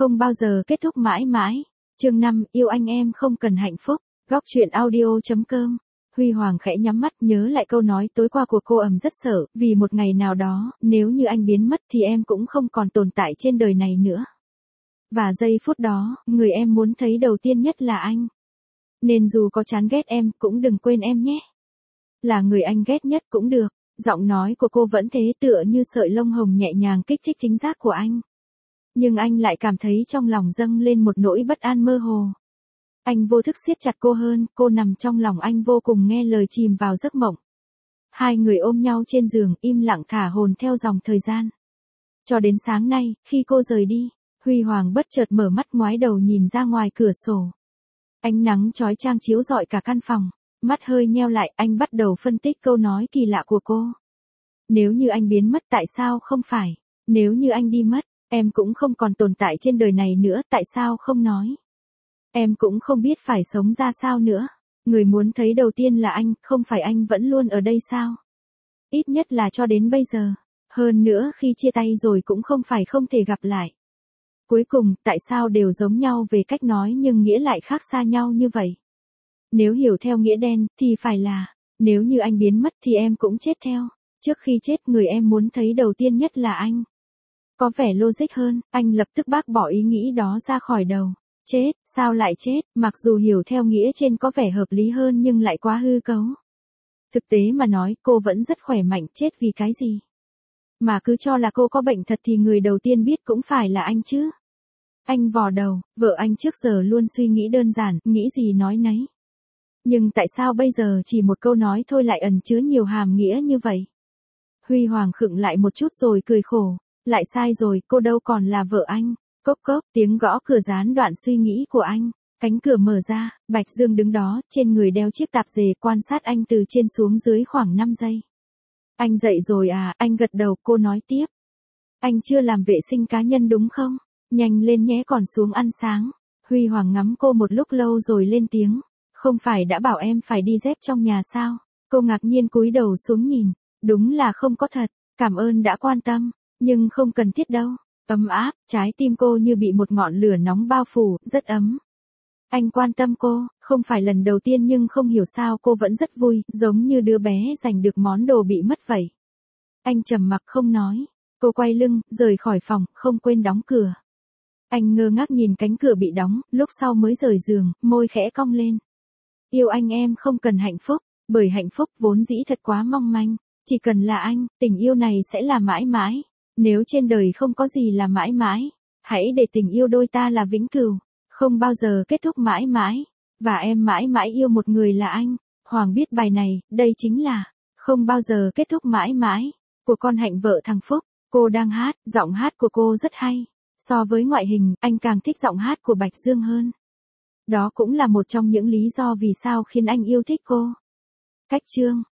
Không bao giờ kết thúc mãi mãi. Chương 5, yêu anh em không cần hạnh phúc. Góc truyện audio.com. Huy Hoàng khẽ nhắm mắt nhớ lại câu nói tối qua của cô, rất sợ, vì một ngày nào đó, nếu như anh biến mất thì em cũng không còn tồn tại trên đời này nữa. Và giây phút đó, người em muốn thấy đầu tiên nhất là anh. Nên dù có chán ghét em, cũng đừng quên em nhé. Là người anh ghét nhất cũng được. Giọng nói của cô vẫn thế, tựa như sợi lông hồng nhẹ nhàng kích thích thính giác của anh. Nhưng anh lại cảm thấy trong lòng dâng lên một nỗi bất an mơ hồ. Anh vô thức siết chặt cô hơn, cô nằm trong lòng anh vô cùng nghe lời, chìm vào giấc mộng. Hai người ôm nhau trên giường, im lặng thả hồn theo dòng thời gian. Cho đến sáng nay, khi cô rời đi, Huy Hoàng bất chợt mở mắt, ngoái đầu nhìn ra ngoài cửa sổ. Ánh nắng chói chang chiếu rọi cả căn phòng. Mắt hơi nheo lại, anh bắt đầu phân tích câu nói kỳ lạ của cô. Nếu như anh biến mất tại sao không phải? Nếu như anh đi mất, em cũng không còn tồn tại trên đời này nữa, tại sao không nói? Em cũng không biết phải sống ra sao nữa. Người muốn thấy đầu tiên là anh, không phải anh vẫn luôn ở đây sao? Ít nhất là cho đến bây giờ. Hơn nữa khi chia tay rồi cũng không phải không thể gặp lại. Cuối cùng, tại sao đều giống nhau về cách nói nhưng nghĩa lại khác xa nhau như vậy? Nếu hiểu theo nghĩa đen, thì phải là, nếu như anh biến mất thì em cũng chết theo. Trước khi chết, người em muốn thấy đầu tiên nhất là anh. Có vẻ logic hơn, anh lập tức bác bỏ ý nghĩ đó ra khỏi đầu. Chết, sao lại chết, mặc dù hiểu theo nghĩa trên có vẻ hợp lý hơn nhưng lại quá hư cấu. Thực tế mà nói, cô vẫn rất khỏe mạnh, chết vì cái gì? Mà cứ cho là cô có bệnh thật thì người đầu tiên biết cũng phải là anh chứ. Anh vò đầu, vợ anh trước giờ luôn suy nghĩ đơn giản, nghĩ gì nói nấy. Nhưng tại sao bây giờ chỉ một câu nói thôi lại ẩn chứa nhiều hàm nghĩa như vậy? Huy Hoàng khựng lại một chút rồi cười khổ. Lại sai rồi, cô đâu còn là vợ anh. Cốc cốc, tiếng gõ cửa gián đoạn suy nghĩ của anh. Cánh cửa mở ra, Bạch Dương đứng đó, trên người đeo chiếc tạp dề, quan sát anh từ trên xuống dưới khoảng 5 giây. Anh dậy rồi à? Anh gật đầu, cô nói tiếp. Anh chưa làm vệ sinh cá nhân đúng không? Nhanh lên nhé, còn xuống ăn sáng. Huy Hoàng ngắm cô một lúc lâu rồi lên tiếng. Không phải đã bảo em phải đi dép trong nhà sao? Cô ngạc nhiên cúi đầu xuống nhìn. Đúng là không có thật, cảm ơn đã quan tâm, nhưng không cần thiết đâu. Ấm áp, trái tim cô như bị một ngọn lửa nóng bao phủ, rất ấm. Anh quan tâm cô, không phải lần đầu tiên nhưng không hiểu sao cô vẫn rất vui, giống như đứa bé giành được món đồ bị mất vậy. Anh trầm mặc không nói, cô quay lưng, rời khỏi phòng, không quên đóng cửa. Anh ngơ ngác nhìn cánh cửa bị đóng, lúc sau mới rời giường, môi khẽ cong lên. Yêu anh em không cần hạnh phúc, bởi hạnh phúc vốn dĩ thật quá mong manh. Chỉ cần là anh, tình yêu này sẽ là mãi mãi. Nếu trên đời không có gì là mãi mãi, hãy để tình yêu đôi ta là vĩnh cửu, không bao giờ kết thúc mãi mãi. Và em mãi mãi yêu một người là anh. Hoàng biết bài này, đây chính là không bao giờ kết thúc mãi mãi của con Hạnh vợ thằng Phúc. Cô đang hát, giọng hát của cô rất hay. So với ngoại hình, anh càng thích giọng hát của Bạch Dương hơn. Đó cũng là một trong những lý do vì sao khiến anh yêu thích cô. Cách chương